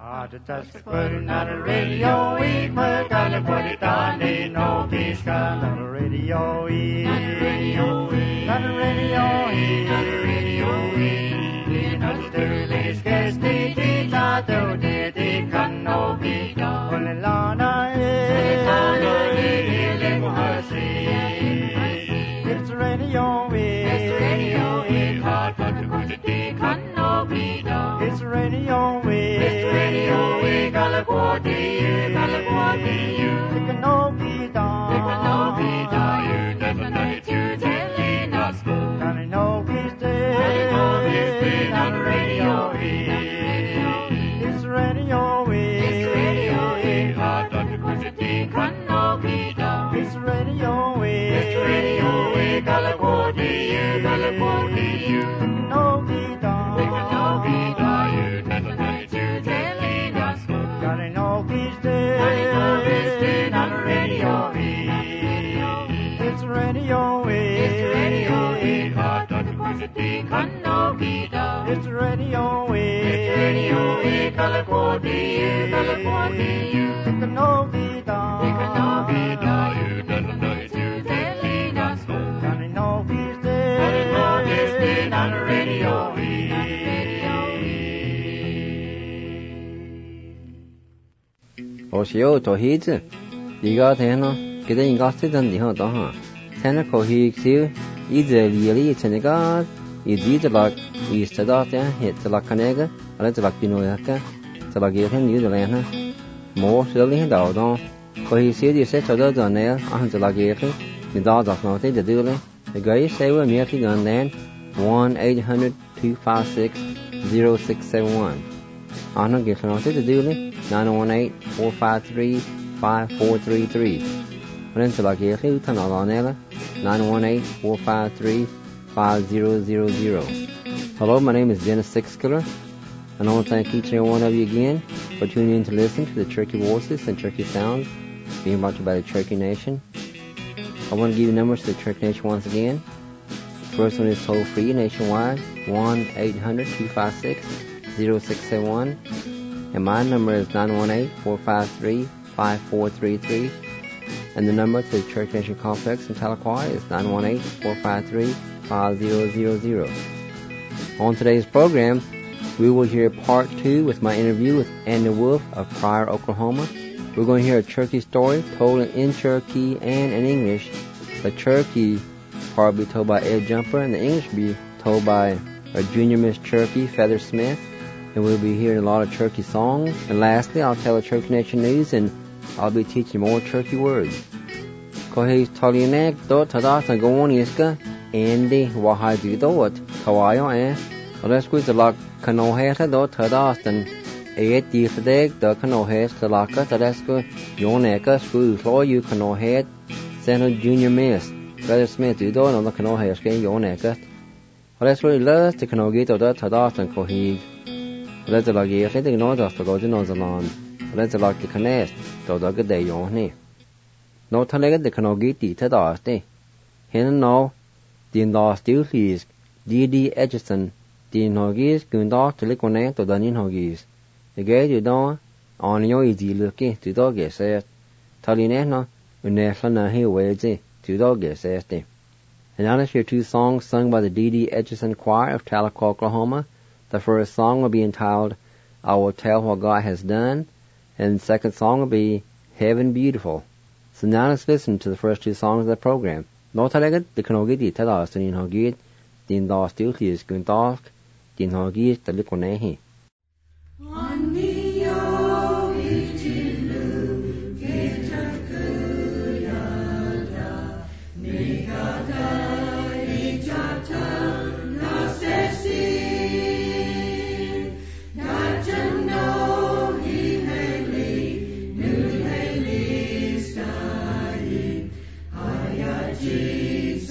Just putting on the radio, we gotta put it on, ain't no peace on the radio, on the radio, on the radio, on the radio, not the earliest guest, they not do they can no be done. Only Lana is it's radio, it's radio, hard but the good they can no be done. It's radio, it's radio, we gotta go to you, they can no be done. They can no be done, you never know it, you telling us go. Can no be stay, on the radio, it's radio, it's radio, hard but the good they can no be done. It's radio, we gotta go to you, no be done. They can no be done, you never know it, you telling us go. Can no be stay, on the radio, it's radio, hard but the good they can no be done. It's radio, we gotta go to you, they can no be done. They can no be done, you never know it, you telling us go. Can no be stay, on the radio, Oshio to hit, Liga Tano, getting gasted and the Honda. Seneco Hicks, either really it's a god, is either like East Data, hit the Lacanega, or let's like Pinoyaka, the Lagatin, New Zealand, more silly down. For he said you set other than there, and the Lagatin, the dog of not the dueling. The guy say we're merely gun land 1-800-256-0671. I'm not getting out the dueling 918-453-5433. Rent like a Hilton on 918-453-5000. Hello, my name is Dennis Sixkiller, and I want to thank each and every one of you again for tuning in to listen to the Cherokee Voices and Cherokee Sounds being brought to you by the Cherokee Nation. I want to give you numbers to the Cherokee Nation once again. The first one is toll free nationwide 1-800-256-0671, and my number is 918-453-5433, and the number to the Cherokee Nation Complex in Tahlequah is 918-453-5000. On today's program, we will hear part 2 with my interview with Andy Wolf of Pryor, Oklahoma. We're going to hear a Cherokee story told in Cherokee and in English. The Cherokee part will be told by Ed Jumper, and the English will be told by our junior Miss Cherokee, Feather Smith. And we'll be hearing a lot of Cherokee songs. And lastly, I'll tell the Cherokee Nation news, and I'll be teaching more Cherokee words. Kohei Tolianek dot Tadas and Gowoniska, Andy Wahai dot Kawayo, and let's go to the Kanoheta dot Tadas and 8 Difadeg, the Kanohet, the Laka, Tadesco, Yoneka, School, Law, you Kanohet, Seno Junior Miss, Feather Smith, you don't know the Kanohet, Yoneka. Let's really love the Kanogate of that Tadas and Kohig. Let's like it, let the North of the Golden Ozalan. Let's like the Canest, though the good day Yoni. No Talega the Kanogiti, Tadas, Hen no, the law still please, D.D. Edgerton, the Nogis, Gundar to Liquonate to the Ninhogis. The gate you don't, on your easy looking to dog get said. Talinena, when they're fun here wazy, to dog get said. And now let's hear 2 songs sung by the D.D. Edgerton Choir of Tahlequah, Oklahoma. The first song will be entitled, I Will Tell What God Has Done, and the second song will be Heaven Beautiful. So now let's listen to the first 2 songs of the program. No Talegad, the Kanogiti Tadas, the Ninhogid, the Indas Duties, Gundark, the Ninhogis, the Likonehi.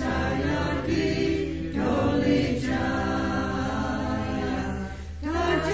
Sayaki, Dolly Jaya,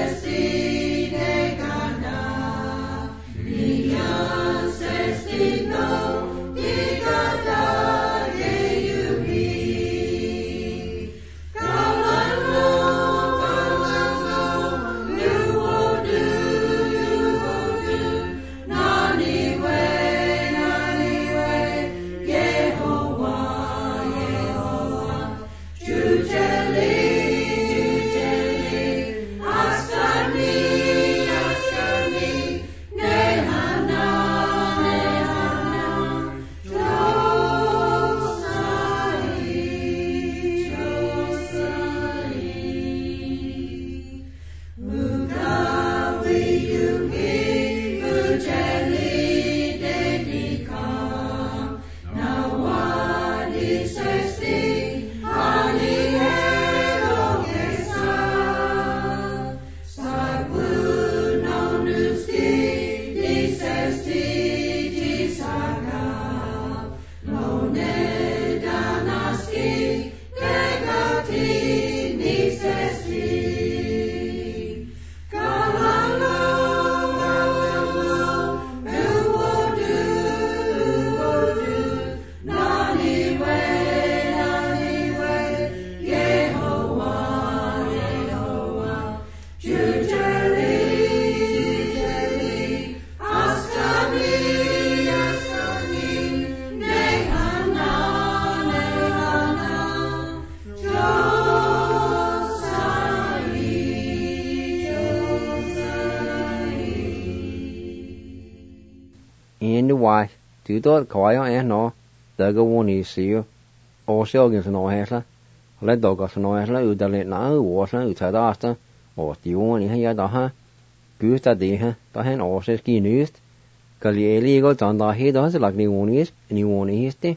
And the wife, du thought quiet and no, the go one is you, or shoggins no hasla, let dog no hasla, you don't let now, was you tried after, or the one in here, the good that they have, the hand or says key news, Galieli got on the head of like the one is, and you want is the,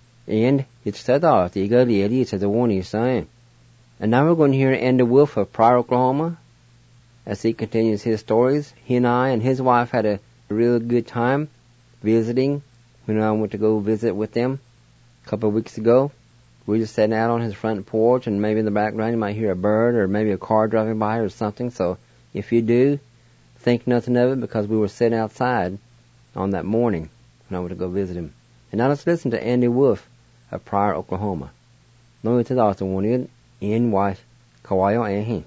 and it's said out, the Galieli said the one is saying. And now we're going to hear Andy Wolf of Pryor, Oklahoma. As he continues his stories, he and I and his wife had a real good time visiting when I went to go visit with them a couple of weeks ago. We were just sitting out on his front porch, and maybe in the background you might hear a bird or maybe a car driving by or something. So if you do, think nothing of it, because we were sitting outside on that morning when I went to go visit him. And now let's listen to Andy Wolf of Pryor, Oklahoma. Nói tới đó tôi muốn yên wife kawaii anh hin.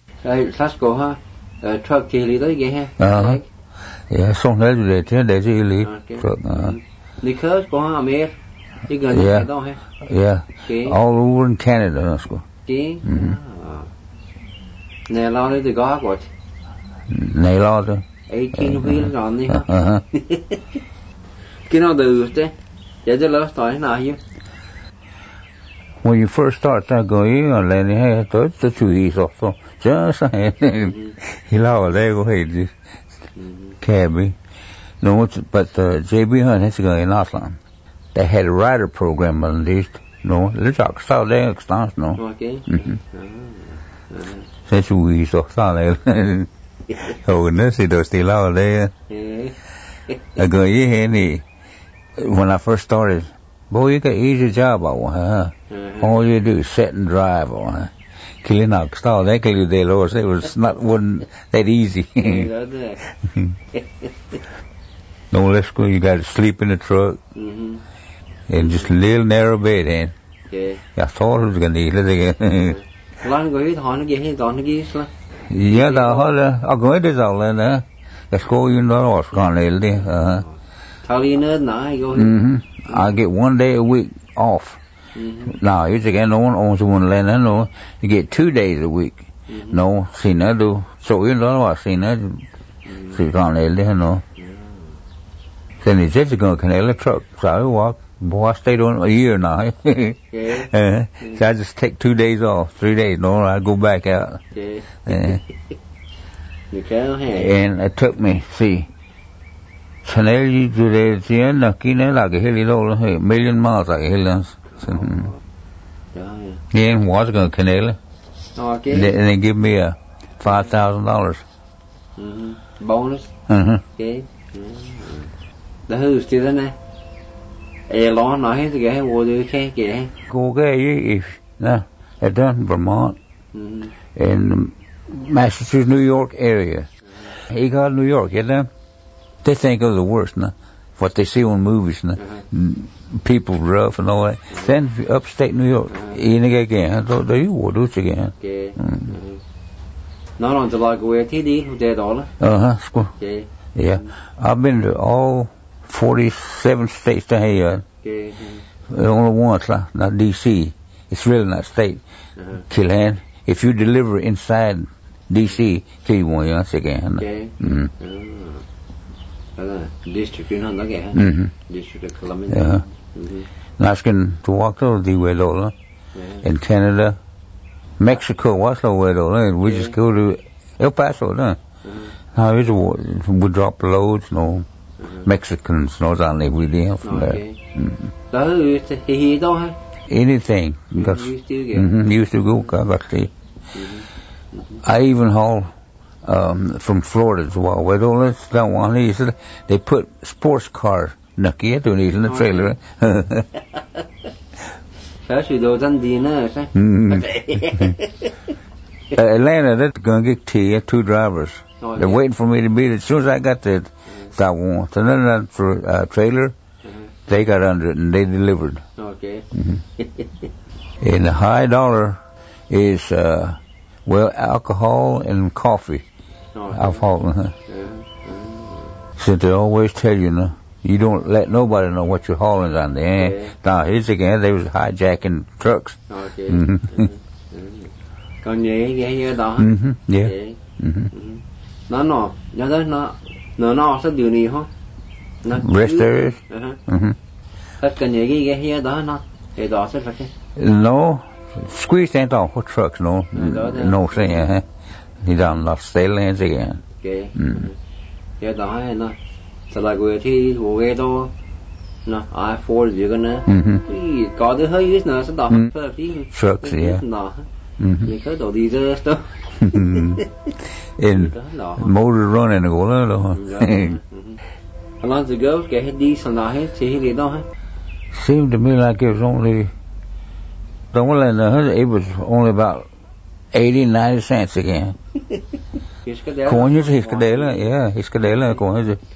Let's go ha. Truck chỉ lý tới ghé ha. Yeah, xong đấy rồi thế để gì lý. Because có ha mer. Chỉ gần cái đó ha. Yeah. All over in Canada nó school. Okay. Nè lo đi từ gót rồi. Này lo thôi. 18 wheel rồi đi ha. Cái nào từ thế? Giờ tôi lỡ hỏi nào chứ? When you first start going on lên hay tới chú ý rồi just he lao there go ahead cabby no but JB Hunt has going in Auslan. They had a rider program at least no let's talk sao there extends no okay sẽ chú ý rồi sao này hồi nữa thì đồ stay lao there go here nè when I first started. Boy, you got easy job, huh? All you do is sit and drive, huh? Killing out stall, they kill you there, Lord. It wasn't that easy. No, let's go. You got to sleep in the truck, and just a little narrow bed, eh? Okay. I thought it was gonna eat it again. Long go hit on again, on again, yeah, I'll go into all in there. Let's go. You know what's going on, Tell you now, go. I get 1 day a week off. Now, it's again, no one owns one land, no. You get 2 days a week. No, see, no, do. So, you know what, see, no. See, can't let it, no. Then it's just going to canal the truck. So I walk. Boy, I stayed on a year now. So I just take 2 days off, 3 days, no, I go back out. You can't have. And it took me, see. Chanel you to the end of Kina like a hilly low, million miles like a hill. Yeah, was going to Canela. Okay. And they give me a $5,000. Bonus. Okay. The who's still in there? A long night to get what do you can't get? Go get you if no, I done Vermont. And Massachusetts, New York area. He got New York, you know. They think of the worst, no? What they see on movies, no? People rough and all that. Then upstate New York, in again, so they will do it again. Okay. Not on the like where TD, dead all. Okay. Yeah. I've been to all 47 states to here. Okay. Only once, not D.C. It's really not state. Killeen. If you deliver inside D.C., kill you once again. Okay. District, you know, District of Columbia. Yeah. Naskin to walk to the way though. In Canada, Mexico, what's the way though? We just go to El Paso, no. How is it? We drop loads, no. Mexicans, no, down there we did from there. Anything. Used to go, got to. I even haul from Florida as well. Where all this don't want these. They put sports car nucky into these in the trailer. Atlanta, that's gonna get tea. 2 drivers. They're waiting for me to beat it. As soon as I got there, I want. And then that for trailer, they got under it and they delivered. Okay. And the high dollar is alcohol and coffee. Alcohol. Since they always tell you, no, you don't let nobody know what you're hauling down there. Now, here's again, they was hijacking trucks. Okay. Còn nhẹ ghê đó. Yeah. Nó sẽ điều này hả? Rest areas. Tất cả nhẹ ghê đó nó thì đó sẽ phải. No, squeeze ain't all for trucks, no. No saying, huh? He done lost state lands again. Okay. Cái đó nó sẽ là người thì hồ ghê đó. No, I-4 you're gonna. Có thứ hơi ít nữa sẽ đọc. Trucks, yeah. You could do these stuff. In motor running and go on. How long ago? Get hit these on the head. See he don't. Seemed to me like it was only. It was only about 80-90 cents again. Corn is Hiskadela, yeah, Hiskadela corn is.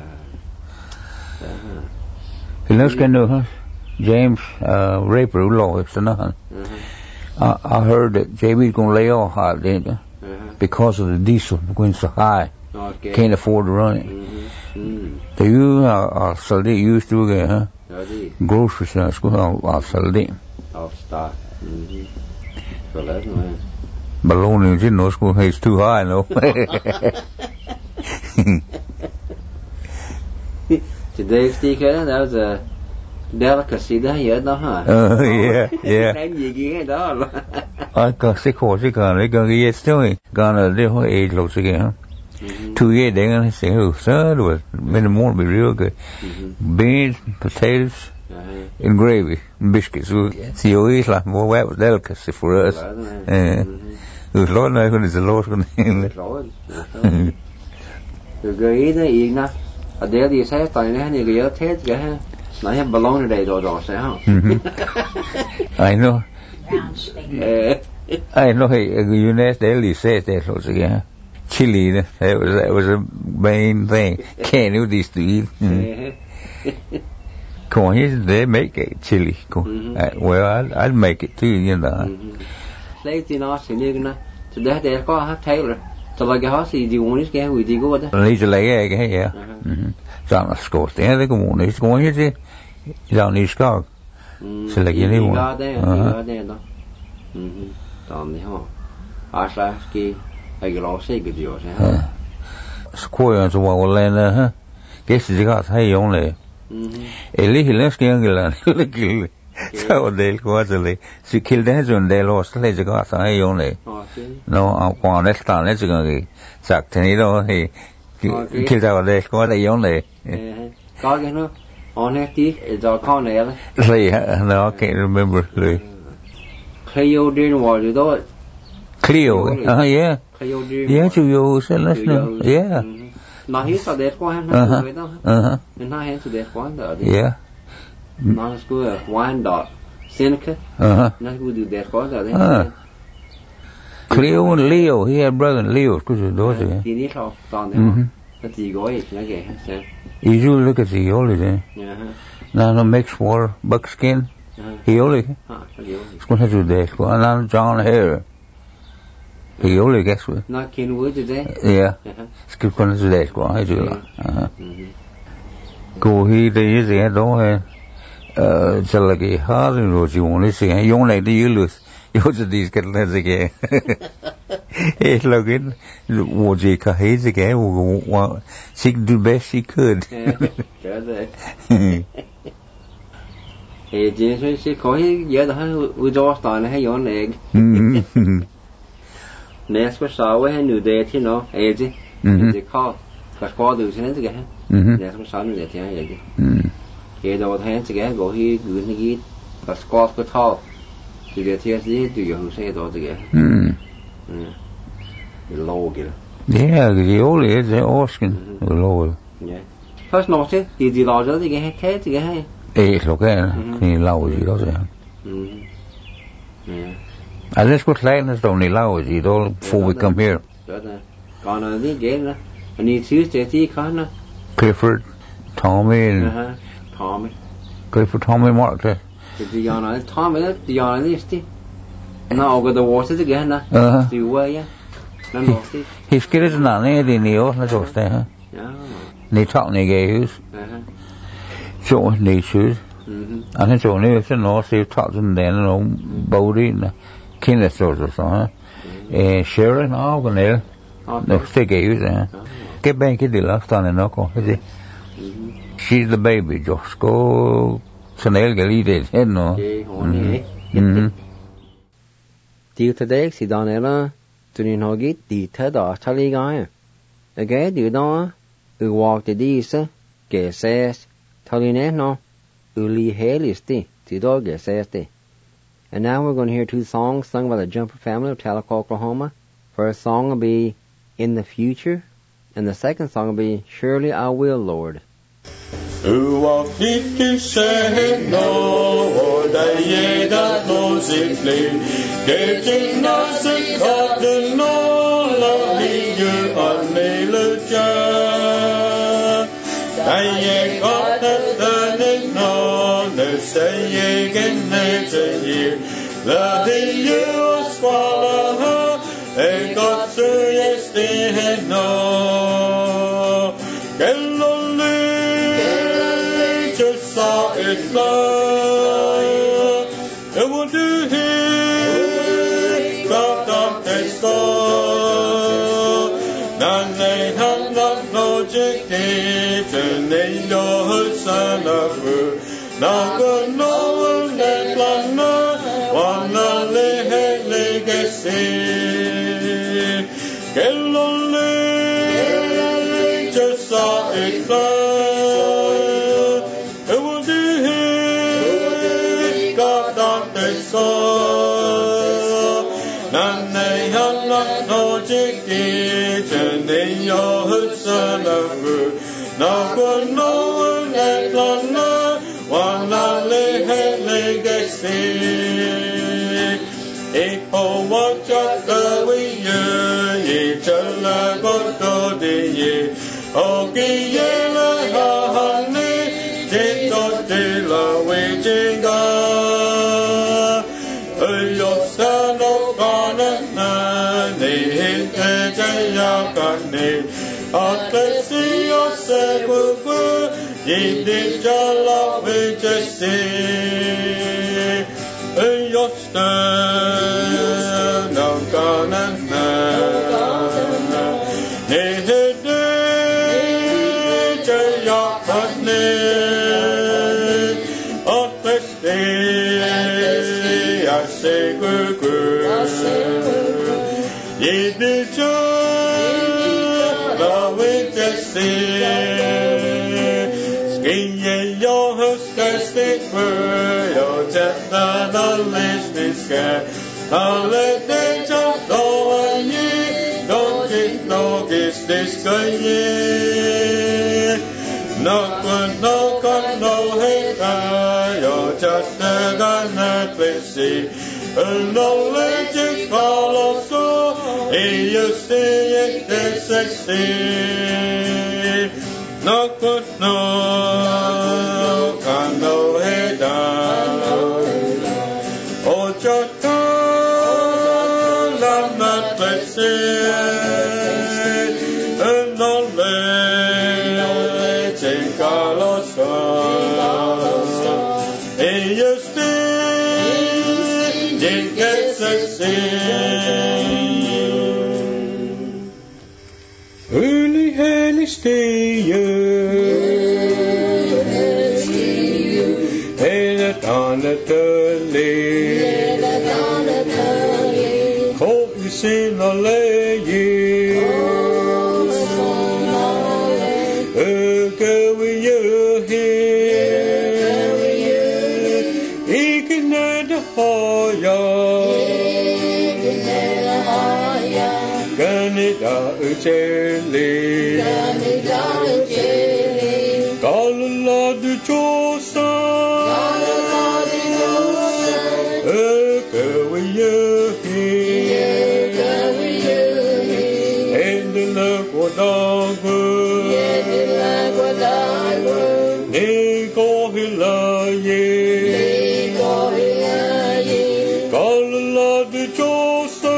He knows can do, huh? James Raper, law, so nothing. I heard that JB's gonna lay off hot, didn't you? Because of the diesel going so high. Okay. Can't afford to run it. So you are Saldi used to get, huh? Grocery store, I'll Saldi. I'll start. So that's man. Baloney, you know, school is too high, no. Today's sticker, that was a delicacy đó vậy đó hả? Yeah. Đánh gì kia đó là. Có sức khỏe sức khỏe đấy cái gì thôi, còn là để hồi age lâu sức khỏe. 2 years they gonna say oh sir, when the morning be real good. Beans, potatoes, and gravy, and biscuits. See, always like more wet delicacy for us. Lord knows when it's the Lord's gonna. Rồi cái đó yên đó. Ở đây thì sẽ tại nó như cái thế cái nói em balloon đầy đồ sẽ không? I know. I know. Hey, UNES daily says that also again. Chili, that was a main thing. Can't do these to eat. Corn, they make it chili. Well, I'd make it too, you know. Lấy thì nó sẽ như cái thì để có hát thấy rồi. So like how see do you want this guy with you go there? He's a leg, yeah. So I'm a scout. They go on. He's going here. He's on his car. So like you want. Got there, đó. Tạm đấy ha. Asa cái cái lò xay cái điều thế ha. Square so well land ha. Guess you got hay only. Eli let's get on the so they'll go to the so kill that one they lost they got hay only. No, I'm going next time let's go get sack thế đó thì kill out they go they only. Có cái nó on it tí giờ con này là. No, I can't remember. Cleo didn't want to do it. Cleo, yeah. Cleo didn't. Yeah, you said listen. Yeah. Nó hít vào đẹp quá nó vậy đó. Nên nó hít vào đẹp quá đó. Yeah. Nó school Wine Dot Seneca. Nó cũng được đẹp quá rồi đấy. Cleo and Leo, he had brother Leo, because those are. Thì đi thọ toàn thế. Cái gì gói nó kể xem. You look at the Eoli there. Yeah. Now no mixed water, buckskin. Eoli. It's going to do that. And now John Hare. Eoli, guess what? Not Kenwood today. Yeah. It's going to do that. I do. Go he the is the don't it's like a hard road you want to see. You only the use. You just these get less again. It's looking what you can haze again. She do best she could. Thì chị sẽ có giờ đó uống gió tàn hay gió nè. Nè có sao với nữ đề thì nó ấy chứ. Thì có được thế này chứ cái. Nè có sao nữ đề thì hay vậy chứ. Cái đó thấy chứ cái gọi hi gửi này cái có thao. Thì cái thì gì thì giờ sẽ đó chứ cái. Lâu kìa. Yeah, the old is the Oskin. Low. Yeah. First nó chứ thì lo cho thì cái thế thì cái hay. Okay, thì lâu gì đó rồi. I just put lightness only lâu gì đó before we come here. Còn ở đây cái nữa, anh đi xíu thì có nữa. Clifford, Tommy, Tommy. Clifford, Tommy, Mark. Thì giờ nói Tommy đó, thì giờ nói gì? Nó over the water thì cái nữa. Thì quay á, nó nói gì? He's scared not any the new, nó just there. They talk negative. Chỗ natures. Anh thấy chỗ này sẽ nó sẽ talk to them nó body nè, Kenneth rồi sao? Sharon nó cái này, nó sẽ cái gì vậy? Cái bên cái điều đó tao nó có cái gì? She's the baby, just go. Chanel cái gì đấy thế nó. Điều thế đấy thì đó là tụi mình nói cái điều thế đó cho lý cái. Cái điều đó, walk the days, cái xe, cho lý nè nó. Uli Halisti, Tidorga Sasti. And now we're going to hear two songs sung by the Jumper family of Tahlequah, Oklahoma. First song will be In the Future, and the second song will be Surely I Will, Lord. Say again, nature you, the you swallow her, and got to yesterday, no. Get lonely, just saw it flow. It will do here, got up and store. None they have not no jigged, and they know her son of her. Now go no one let planner, one le legacy. Get lonely, just saw it flow. It will do here, God on the soul. None they have not no jigged, and they know her son of her. Now go no one let planner. One legacy. If all what just the way you just like what do the okay, yeah, honey, take out the love we jingle. Your son of God and none, his your gun, I'll see yourself. Ye did your love with a sea, your stern of God and man. Ye did your honey, of the sea, I say good. Ye did your love with a sea. Your husky word, your death and the listening sky. I'll let them jump over ye, don't get no kiss this ye. No good, no gun, no hate, you're just a gun that we see. No legend, follow so. you see the sexy, no good no, can no head down. Oh, Jota, love not the same, and no way, take a loss. Hey, you see, you get sexy. Early Haley stay and on the turley, hope you see no lay, go with you here, he can add the fire. Canada Ucheli, Kalala de Chosa, and the Laguadagu, Nico Hilaye, Kalala de Chosa.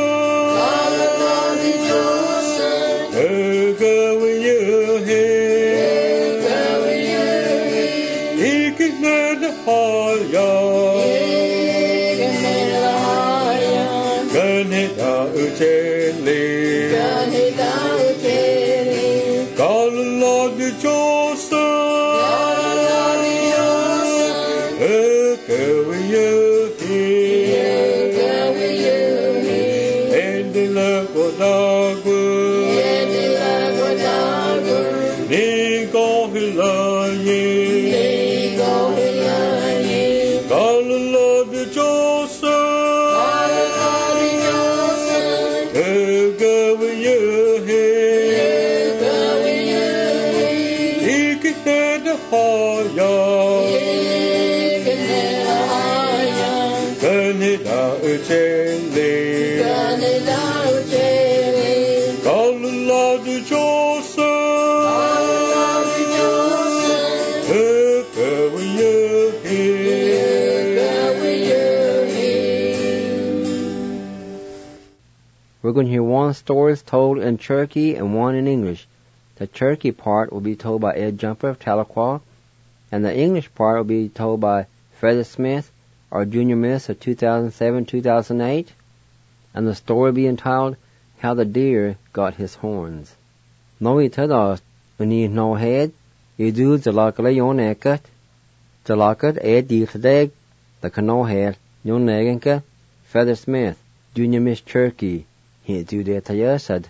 We're going to hear one story told in Cherokee and one in English. The Cherokee part will be told by Ed Jumper of Tahlequah, and the English part will be told by Feather Smith, our Junior Miss of 2007-2008, and the story will be entitled How the Deer Got His Horns. Noi tada uni no head, idu jalakale yon ekat, jalakat ed dichteg, the cano head, yon negenka, Feather Smith, Junior Miss Cherokee. How the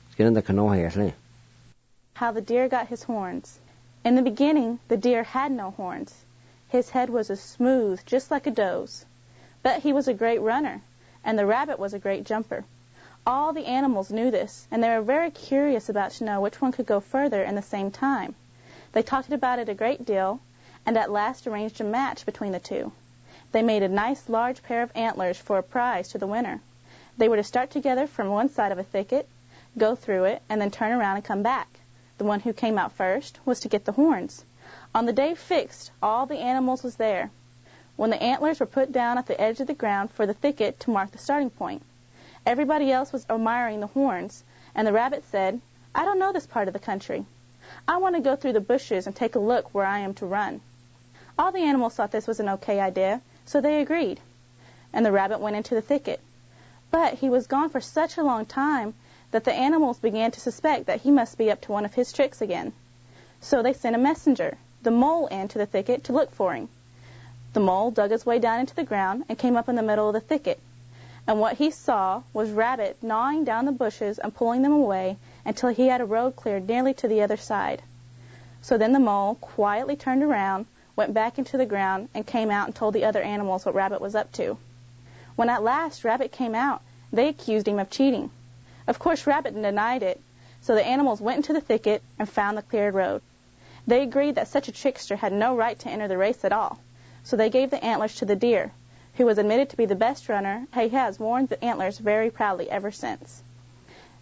deer got his horns. In the beginning, the deer had no horns. His head was as smooth, just like a doe's. But he was a great runner, and the rabbit was a great jumper. All the animals knew this, and they were very curious about to know which one could go further in the same time. They talked about it a great deal, and at last arranged a match between the two. They made a nice large pair of antlers for a prize to the winner. They were to start together from one side of a thicket, go through it, and then turn around and come back. The one who came out first was to get the horns. On the day fixed, all the animals was there, when the antlers were put down at the edge of the ground for the thicket to mark the starting point. Everybody else was admiring the horns, and the rabbit said, "I don't know this part of the country. I want to go through the bushes and take a look where I am to run." All the animals thought this was an okay idea, so they agreed, and the rabbit went into the thicket. But he was gone for such a long time that the animals began to suspect that he must be up to one of his tricks again. So they sent a messenger, the mole, into the thicket to look for him. The mole dug his way down into the ground and came up in the middle of the thicket. And what he saw was Rabbit gnawing down the bushes and pulling them away until he had a road cleared nearly to the other side. So then the mole quietly turned around, went back into the ground, and came out and told the other animals what Rabbit was up to. When at last Rabbit came out, they accused him of cheating. Of course, Rabbit denied it, so the animals went into the thicket and found the cleared road. They agreed that such a trickster had no right to enter the race at all, so they gave the antlers to the deer, who was admitted to be the best runner. He has worn the antlers very proudly ever since.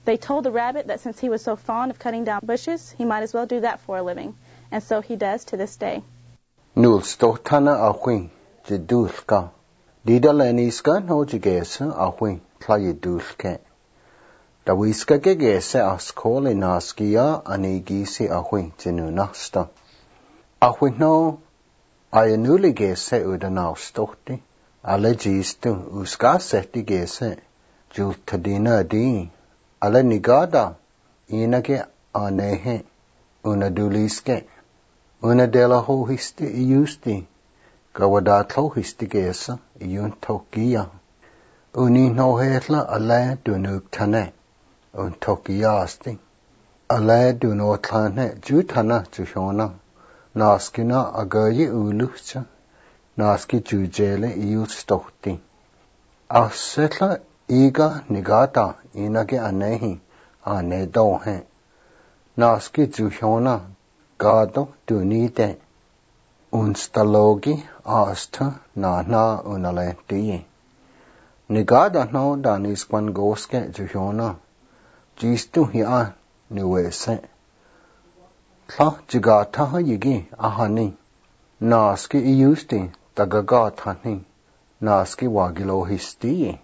They told the rabbit that since he was so fond of cutting down bushes, he might as well do that for a living. And so he does to this day. Nul stohtana ahwin, jedulka. Didaleniska no jigesa ahwin, tlayedulke. Dawiska gegese askole naskia anigisi ahwin jenunasta. Ahwin no ayanuli gese udanau stohti. Ale jistu uska seti gese. Jultadina di. Ale nigada. Inake anehe. Una duliske. Una dela ho histi iusti. Gawadatlo histi gesa. Iun tokia. Uni no hetla ale dunuk tane. Un tokiasti. Ale du no tane jutana jushona. Naskina agayi ulucha. Naski jujele iu stohti. Asetla iga nigata inage anehi ane dohe. Naski jushona gado dunite. Unstalogi asta na unalenti. Nigada no danis kwan goske jushona. Jistu hiya nuwese. Tla jigata ha yigi ahani. Naski iusti tagagatani. Naski wagilo histi.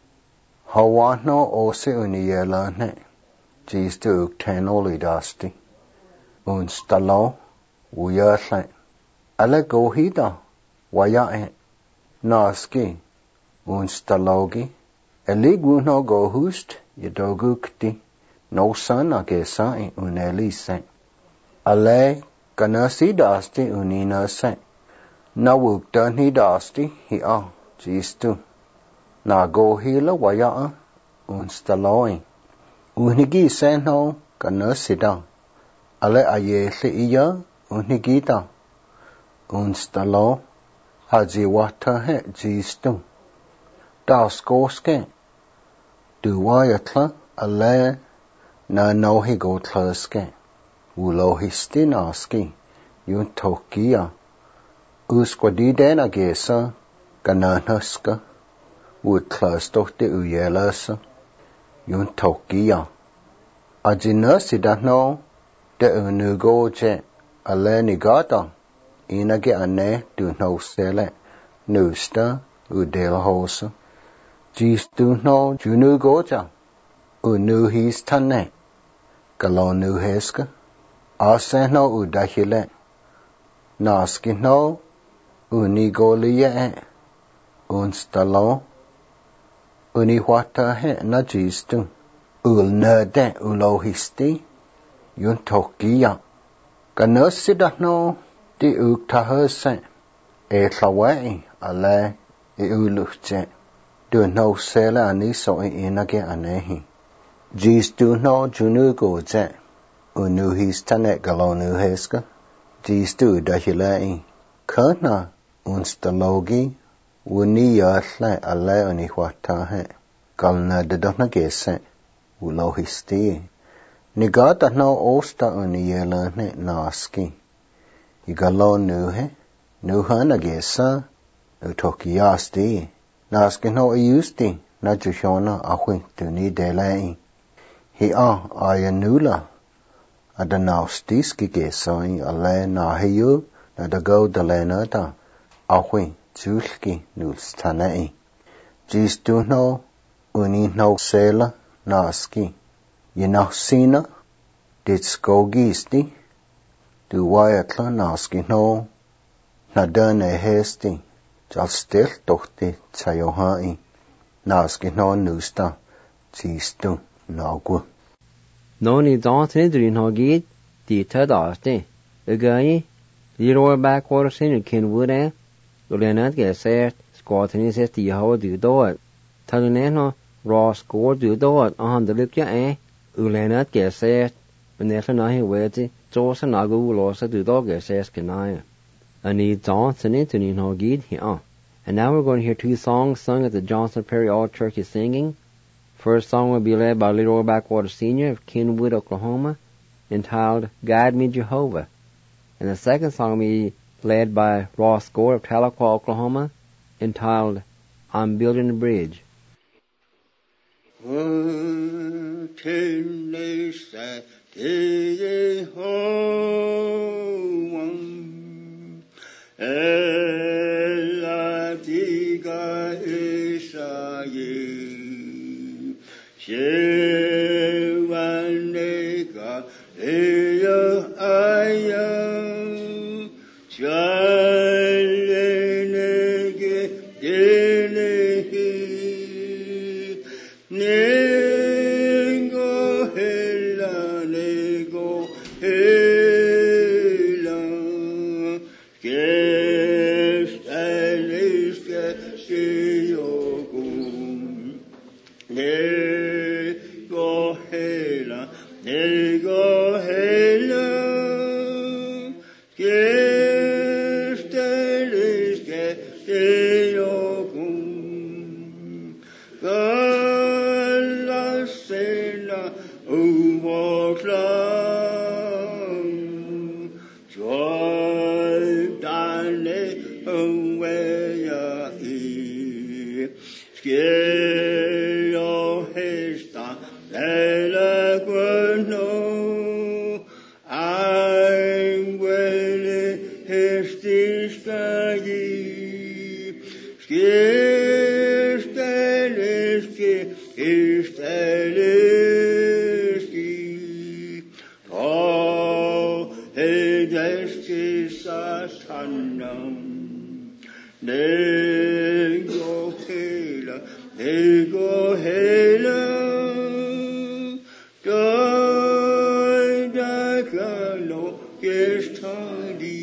Hawano ose uniyelane. Jistu uktenoli dasti. Unstalo uyerle. Ale gohida wayae. Naski unstalogi. Eligu no gohust yedogukti. No son agesai unelise. Ale kanasi dasti uninase. Na wukdan hi dasti hi jistu. Na gohila waya unstaloi. Unigi senho kanasida. Ale ayesli iya unigida. Unstalo haji wata he jistu. Das goske. Duwayatla ale na nohi go tlaske. Ulohisti naski. Yun tokia. Usquadidena gesa. Gananaska. Utklastohti uyelasa. Yun tokia. Ajinasida no. De unugoje. Ale nigata. Inage ane du no sele. Nusta udelhosa. Jistu no junugoja. Unuhis tane. Galonuheska. Ase no udahile. Naski no unigolie. Unstalo. Uniwata he na jistu. Ulnerde ulohisti. Yun tokia. Ganasida no di uktahase. Etlawai ale uluche. Du no sele aniso inage anehi. Jistu no junugoje. Unuhis tane galonuheska. Jistu dahilai. Kana unstalogi. Uniyasle ale uniwatahe. Galna dedona gese. Ulohisti. Nigata no osta uniyelane naski. Igalonuhe. Nuhana gesa. Utokiasti. Naski no iusti. Najushona ahwi tuni delai. Hi ayanula. Adanaustiski gesai ale nahiyu nadago dalenata. Ahwi julki nulstanei. Jistu no uni no sela naski. Yenasina ditskogisti. Duwayatla naski no nadane hesti. Jalstil tohti tsayohai. Naski no nusta. Jistu nagu. Noni dansni drin hagid di tadaste. Agayi Leroy Backwater Senior Kenwood Ulenat gesert skotini ses di hawa du doat. Taluneno Ross Gore du doat ahandalukja Ulenat gesert Benefla nahi wedi Josa nagu losa du dog gesert kenaya. Ani dansni drin hagid hi And now we're going to hear two songs sung at the Johnson Prairie All Church Singing. First song will be led by Leroy Backwater Sr. of Kenwood, Oklahoma, entitled Guide Me Jehovah. And the second song will be led by Ross Gore of Tahlequah, Oklahoma, entitled I'm Building a Bridge. Building tenese te hoam ella tiga isaye shevanega eya aya chalenege delehi nego hela kesteliske siyogum nego hela kesteliske siyogum galasena uvoklam joydane uweya I skeo hesta lele gwno angwele hestiskagi skesteliski hedeski sasanam nego hela doidakalo gestadi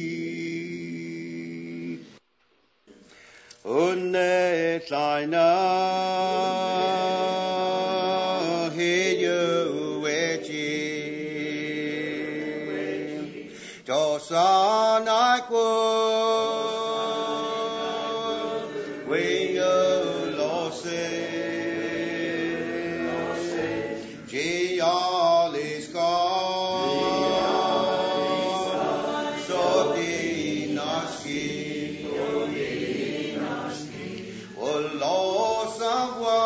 unne kleina Josanakwo we lose Gialiska Sodinaski Olosagwa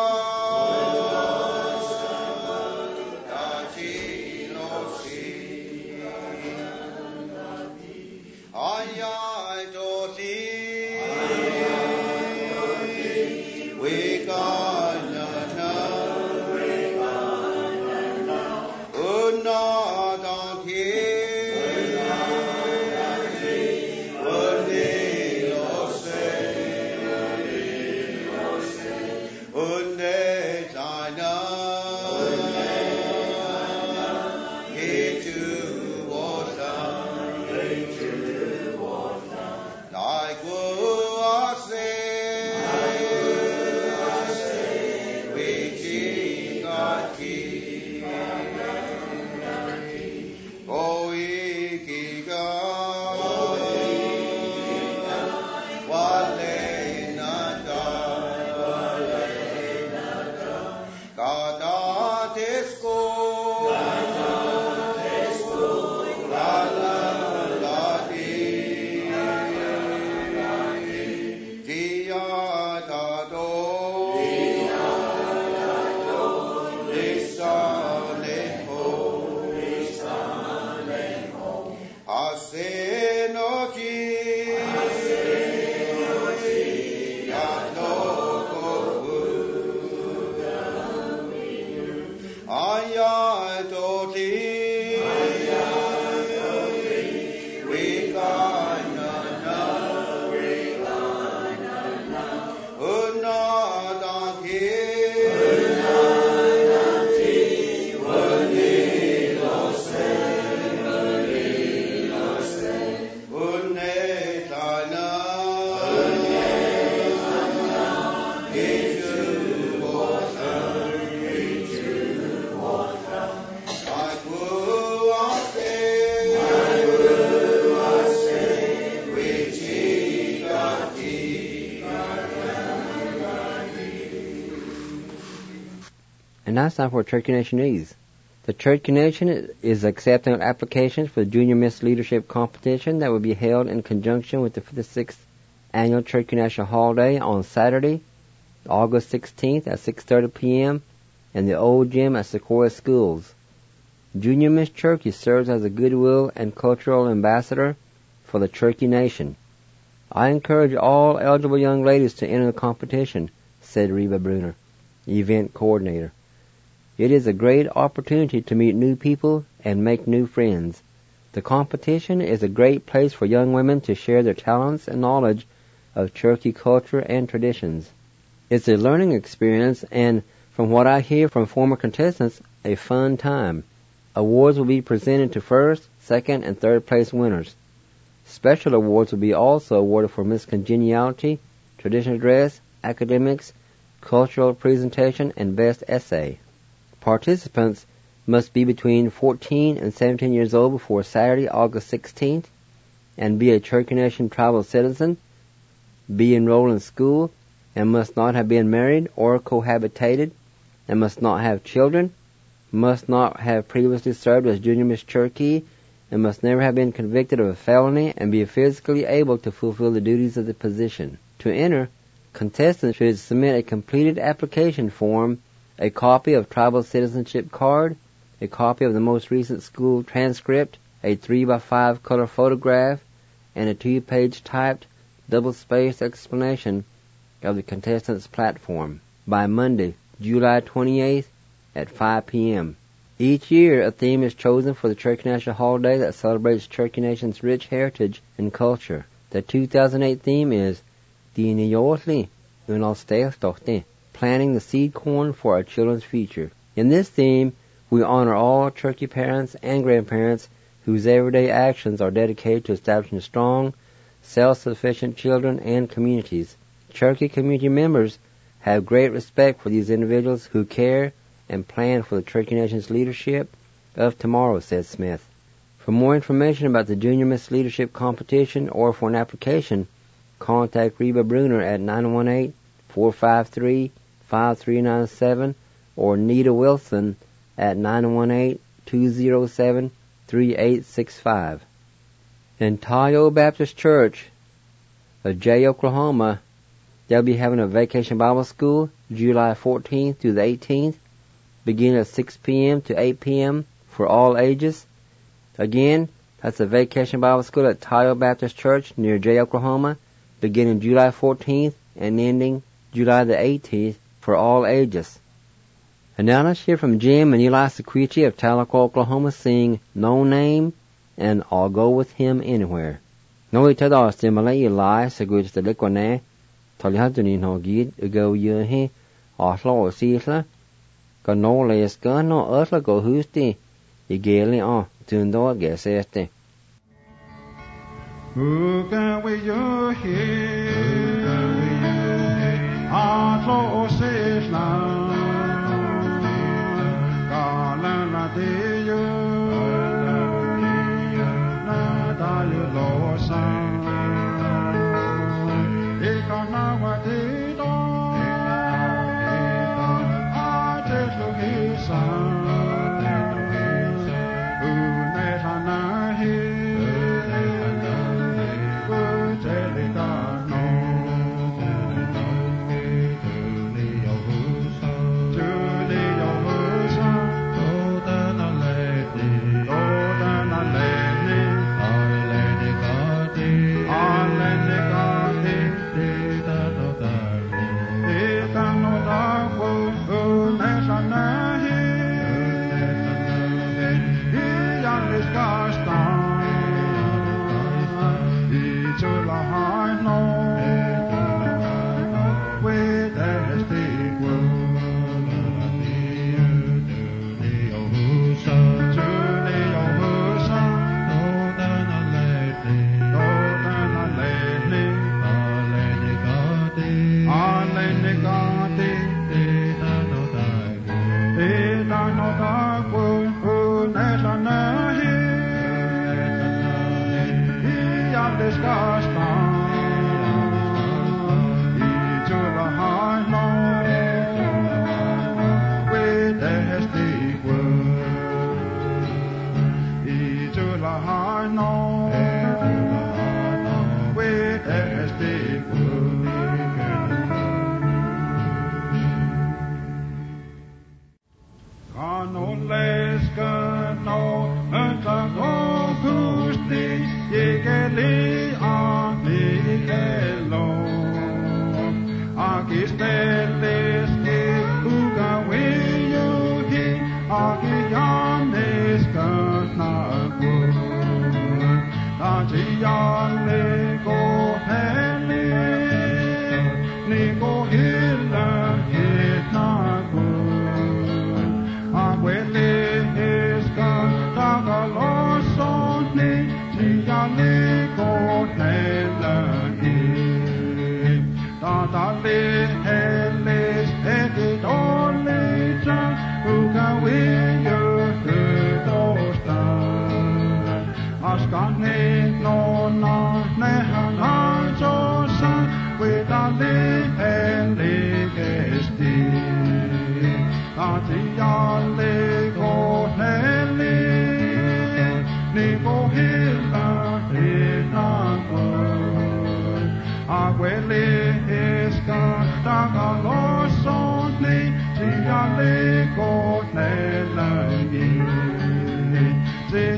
And now it's time for Church Connection News. The Church Connection is accepting applications for the Junior Miss Leadership Competition that will be held in conjunction with the 56th Annual Church Connection Hall Day on Saturday, August 16th at 6:30 p.m. and the old gym at Sequoia Schools. Junior Miss Cherokee serves as a goodwill and cultural ambassador for the Cherokee Nation. I encourage all eligible young ladies to enter the competition, said Reba Bruner, event coordinator. It is a great opportunity to meet new people and make new friends. The competition is a great place for young women to share their talents and knowledge of Cherokee culture and traditions. It's a learning experience and, from what I hear from former contestants, a fun time. Awards will be presented to first, second, and third place winners. Special awards will be also awarded for Miss Congeniality, Traditional Dress, Academics, Cultural Presentation, and Best Essay. Participants must be between 14 and 17 years old before Saturday, August 16th, and be a Cherokee Nation tribal citizen, be enrolled in school, and must not have been married or cohabitated, and must not have children, must not have previously served as Junior Miss Cherokee, and must never have been convicted of a felony and be physically able to fulfill the duties of the position. To enter, contestants should submit a completed application form, a copy of tribal citizenship card, a copy of the most recent school transcript, a 3x5 color photograph, and a 2-page typed, double-spaced explanation of the contestant's platform by Monday, July 28th at 5 p.m. Each year, a theme is chosen for the Cherokee National holiday that celebrates Cherokee Nation's rich heritage and culture. The 2008 theme is Planting the seed corn for our children's future. In this theme, we honor all Cherokee parents and grandparents whose everyday actions are dedicated to establishing strong, self-sufficient children and communities. Cherokee community members have great respect for these individuals who care and plan for the Cherokee Nation's leadership of tomorrow, said Smith. For more information about the Junior Miss Leadership Competition or for an application, contact Reba Bruner at 918-453-5397 or Nita Wilson at 918-207-3865. In Tayo Baptist Church of Jay, Oklahoma, they'll be having a Vacation Bible School July 14th through the 18th, beginning at 6 p.m. to 8 p.m. for all ages. Again, that's a Vacation Bible School at Tayo Baptist Church near Jay, Oklahoma, beginning July 14th and ending July the 18th for all ages. And now let's hear from Jim and Eli Sequici of Tahlequah, Oklahoma, sing No Name and I'll Go With Him Anywhere. No itada stimula Eli Sequici the Liquane, Talihatuni no gid, go yehi, Oslo or Sisla, go no les gun no earthla go husti, Igeli on, Tundo Geseste. Who can we you hear? Oslo or Sisla.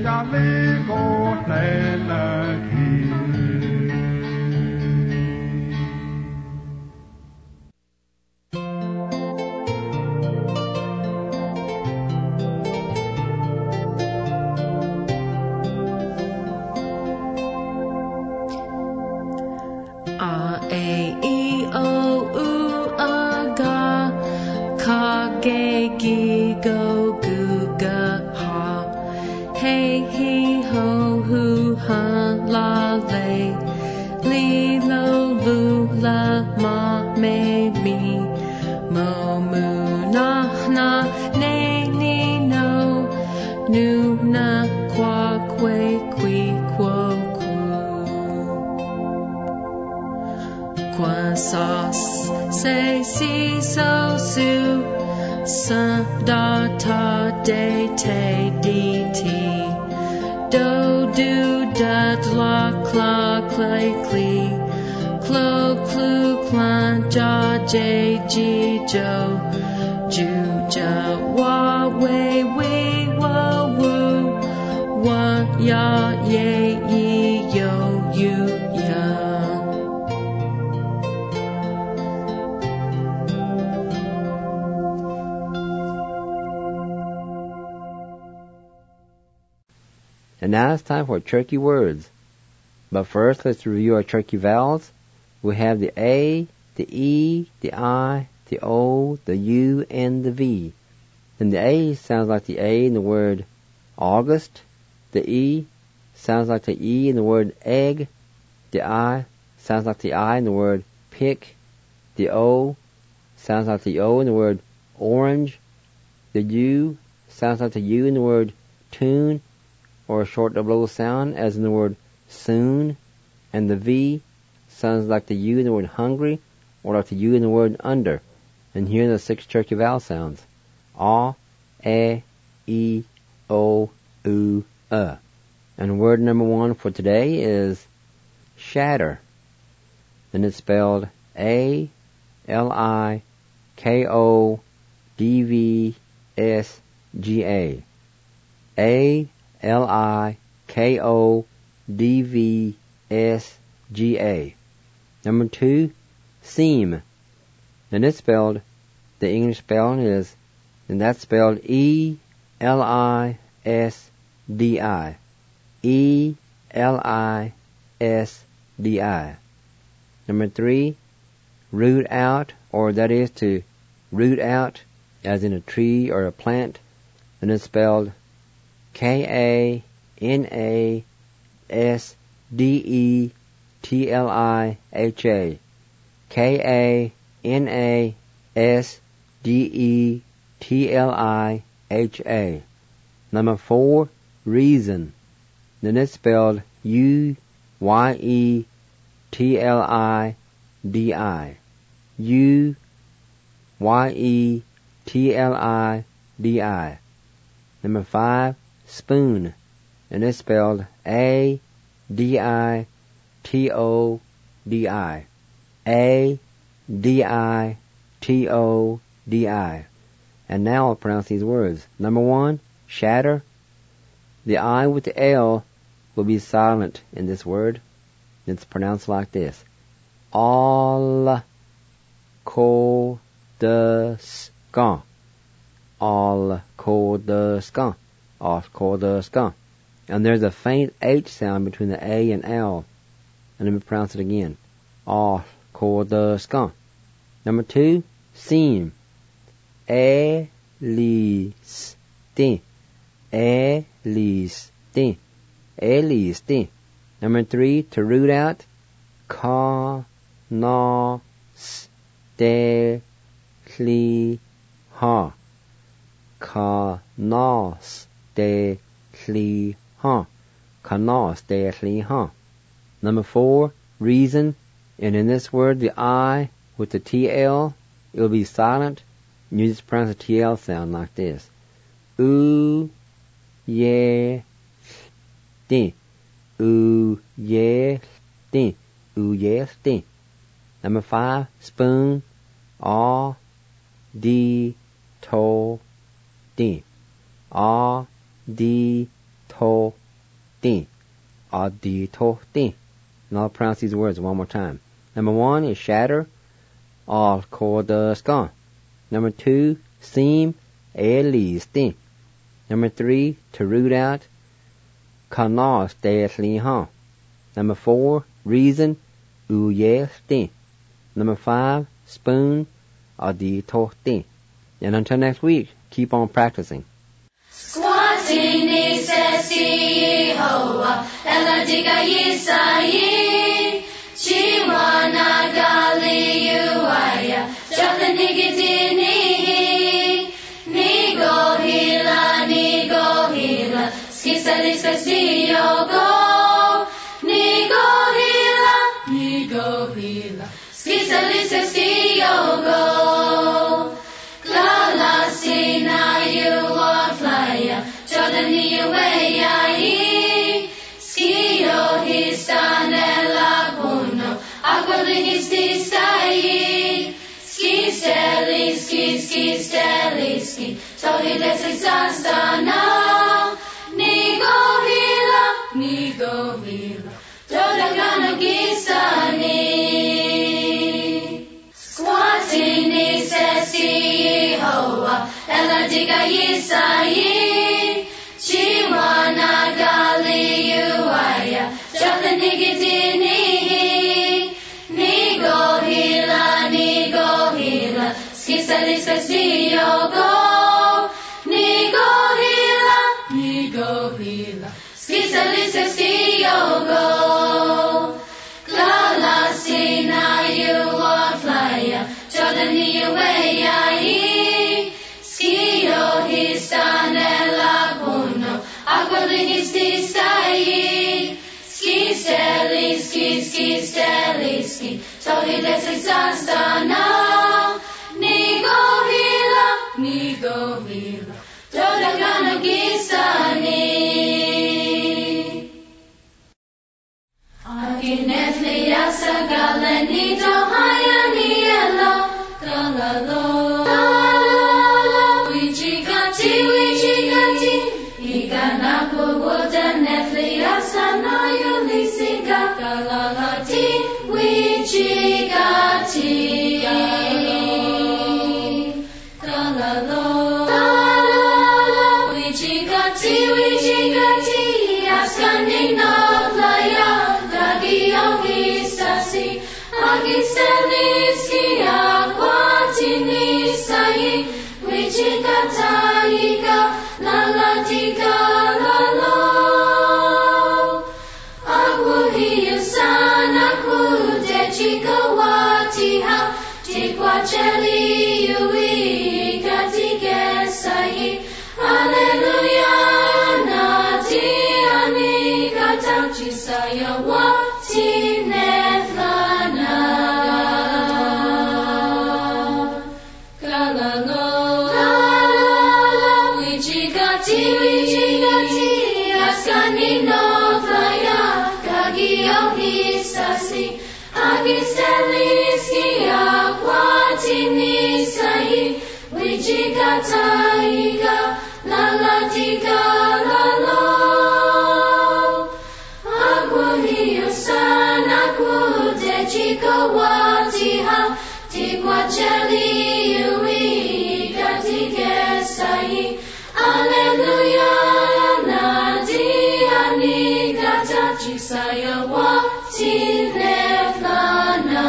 ya le go le le ki. And now it's time for Cherokee words. But first, let's review our Cherokee vowels. We have the A, the E, the I, the O, the U, and the V. Then the A sounds like the A in the word August. The E sounds like the E in the word egg. The I sounds like the I in the word pick. The O sounds like the O in the word orange. The U sounds like the U in the word tune, or a short double O sound, as in the word soon. And the V sounds like the U in the word hungry, or like the U in the word under. And here are the 6 Cherokee vowel sounds. A, E, O, U, And word number 1 for today is shatter. Then it's spelled A-L-I-K-O-D-V-S-G-A. A-L-I-K-O-D-V-S-G-A. Number 2, seam. Then it's spelled, the English spelling is, and that's spelled E-L-I-S-D-I. E-L-I-S-D-I. Number 3, root out, or that is to root out, as in a tree or a plant. And it's spelled K-A-N-A-S-D-E-T-L-I-H-A. K-A-N-A-S-D-E-T-L-I-H-A. Number 4, reason. Then it's spelled U-Y-E-T-L-I-D-I. U-Y-E-T-L-I-D-I. Number 5, spoon. And it's spelled A-D-I-T-O-D-I. A-D-I-T-O-D-I. And now I'll pronounce these words. Number 1, shatter. The I with the L will be silent in this word. It's pronounced like this. All ko the ska. All ko the ska. All ko the ska. And there's a faint H sound between the A and L. And let me pronounce it again. All ko the ska. Number 2, seam. E-li-sti. E-li-sti. E-li-sti. Number 3, to root out. Ka-na-ste-li-ha. Ka-na-ste-li-ha. Ka-na-ste-li-ha. Number 4, reason. And in this word, the I with the TL, it will be silent. And you just pronounce the TL sound like this. U-ye-sti. U-ye-sti. U-ye-sti. Number 5, spoon. A-D-to-di. A-D-to-di. to din. Adito din. And I'll pronounce these words one more time. Number 1 is shatter. Al kodaskan. Number 2, seam. Elistin. Number 3, to root out. Kanas deslihan. Number 4, reason. Uyestin. Number 5, spoon. Aditotin. And until next week, keep on practicing. Squatting necessity hoa, eladiga yisayi, chiwana gali uaya, jathanigidini, nigo hila, skisaliskas yogo, nigo hila, skisaliskas yogo. Ski, so he does exhaust now. Nigo hila, Toda gana gisani. Squatting necessity hoa, eladiga yisayi, chiwana gali uaya, jathanigidini, nigo hila, skisaliskas yogo, nigo hila, skisaliskas yogo, klala sina yuwa flya, jodani uweyai, skio histanela puno, aqualigis distayi, skisteliski, so he does exhaust now. Nigo hila, Toda gana gisani. Akinefli yasa galeni dohayani elo, kalalo, wichigati, iganapu woda nefli yasa no yulisinga, kalalati, wichigati. Agisteliski aquatini sayi, wichikataiga, lalatiga lalo. Aguhiusan akudechika watiha, tikwacheli yui katikesayi. Alleluia, nati anikata, chisaya wati neflana. Agisteliski aquatini sayi, wichikataiga, lalatiga lalo. Aguhiusan akudechika watiha, tikwacheli yui katikesayi. Alleluia, nadi anikata, chisaya wati neflana.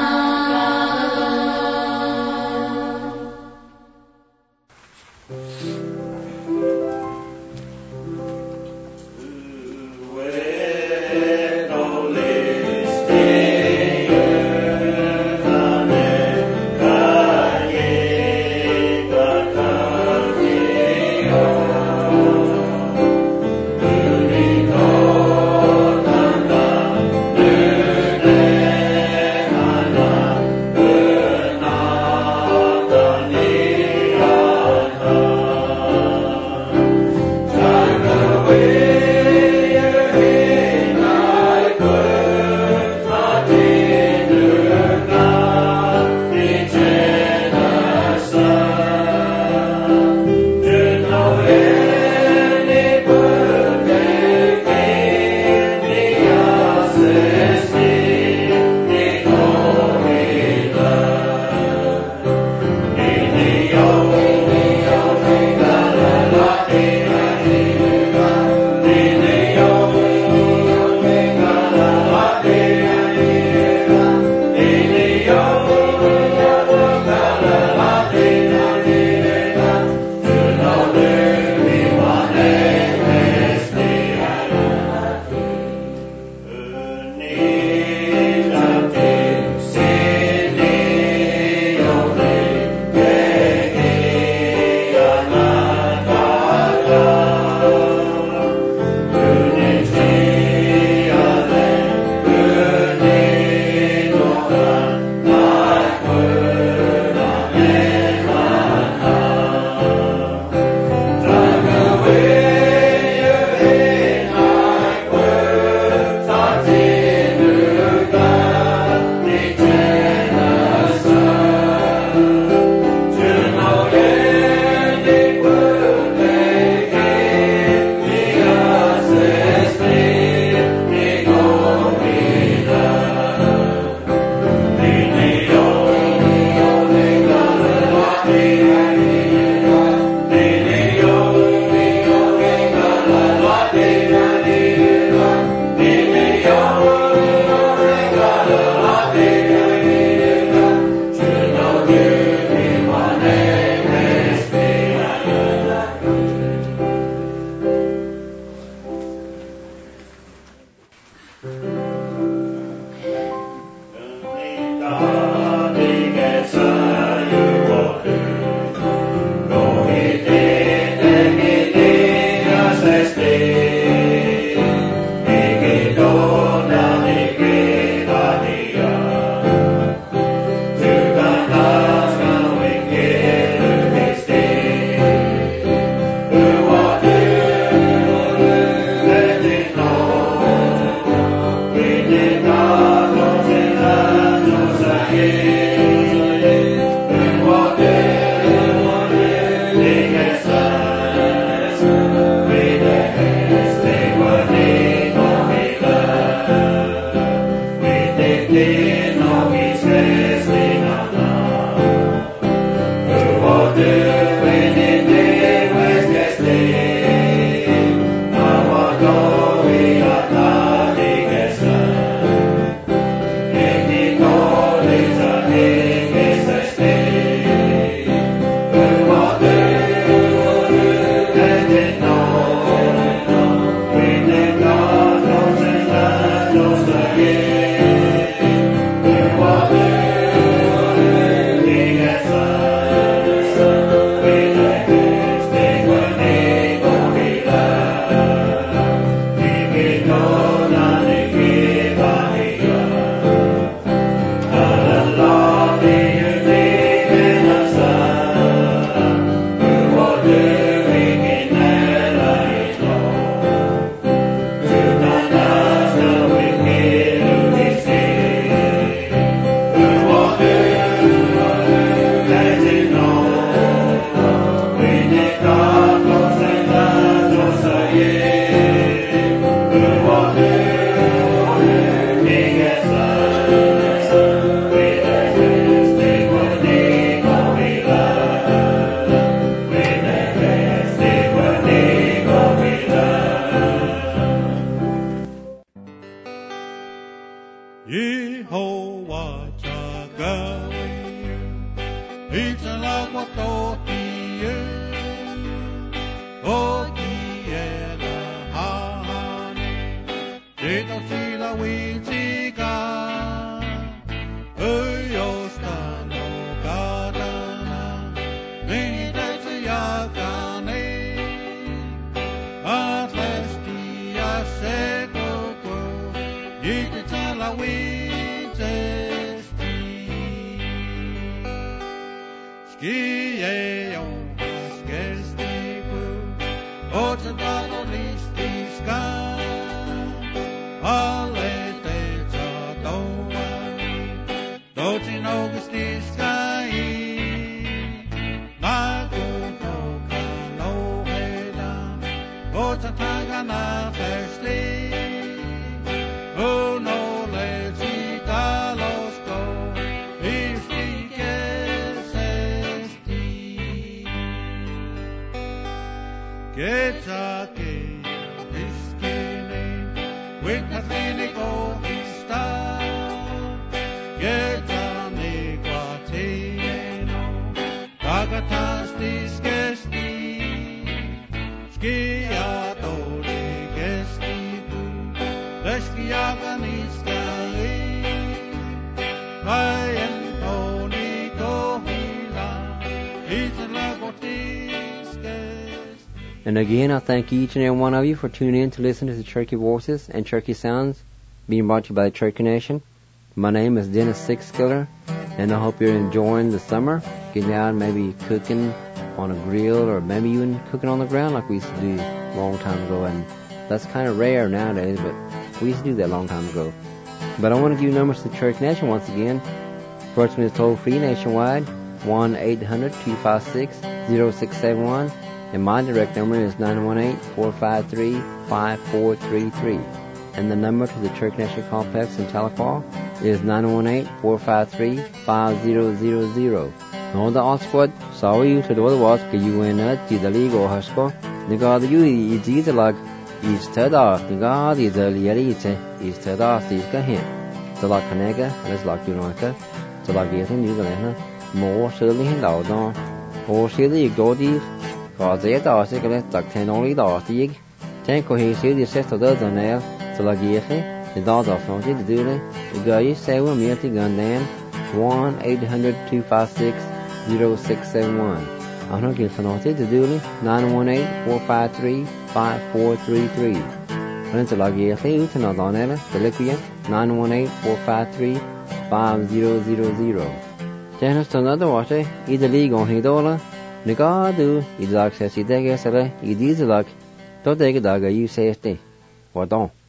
And again, I thank each and every one of you for tuning in to listen to the Cherokee Voices and Cherokee Sounds being brought to you by the Cherokee Nation. My name is Dennis Sixskiller, and I hope you're enjoying the summer, getting out and maybe cooking on a grill or maybe even cooking on the ground like we used to do a long time ago. And that's kind of rare nowadays, but we used to do that a long time ago. But I want to give you numbers to the Cherokee Nation once again. First one is toll-free nationwide, 1-800-256-0671. And my direct number is 918-453-5433. And the number to the Cherokee Nation Complex in Tahlequah is 918-453-5000. No the Oxford, sorry you to the was, you in it, the legal hospital. The God you, it's easy like, Istadar God is the Liarite, Istadar Sika him. The La Canega, as La Curanca, the La Gata New Galena, more surely in Laudon, or silly Godiv, cause they are cigarette like 10 only Dartig, 10 cohesive set of the nail, the La Giefe, the dog of Fonty, the Dule, the guy say we're meeting on them, 1-800-256-0671. I'm not getting Fonty, the Dule, 918-453-5433. Prince La Giefe, Utana Donella, the Liquia, 918-453-5000. Janus to another water, either league on Hidola, Nigadu, Idak says he degasele, Idizalak, don't take a dagger, you say stay. What don't?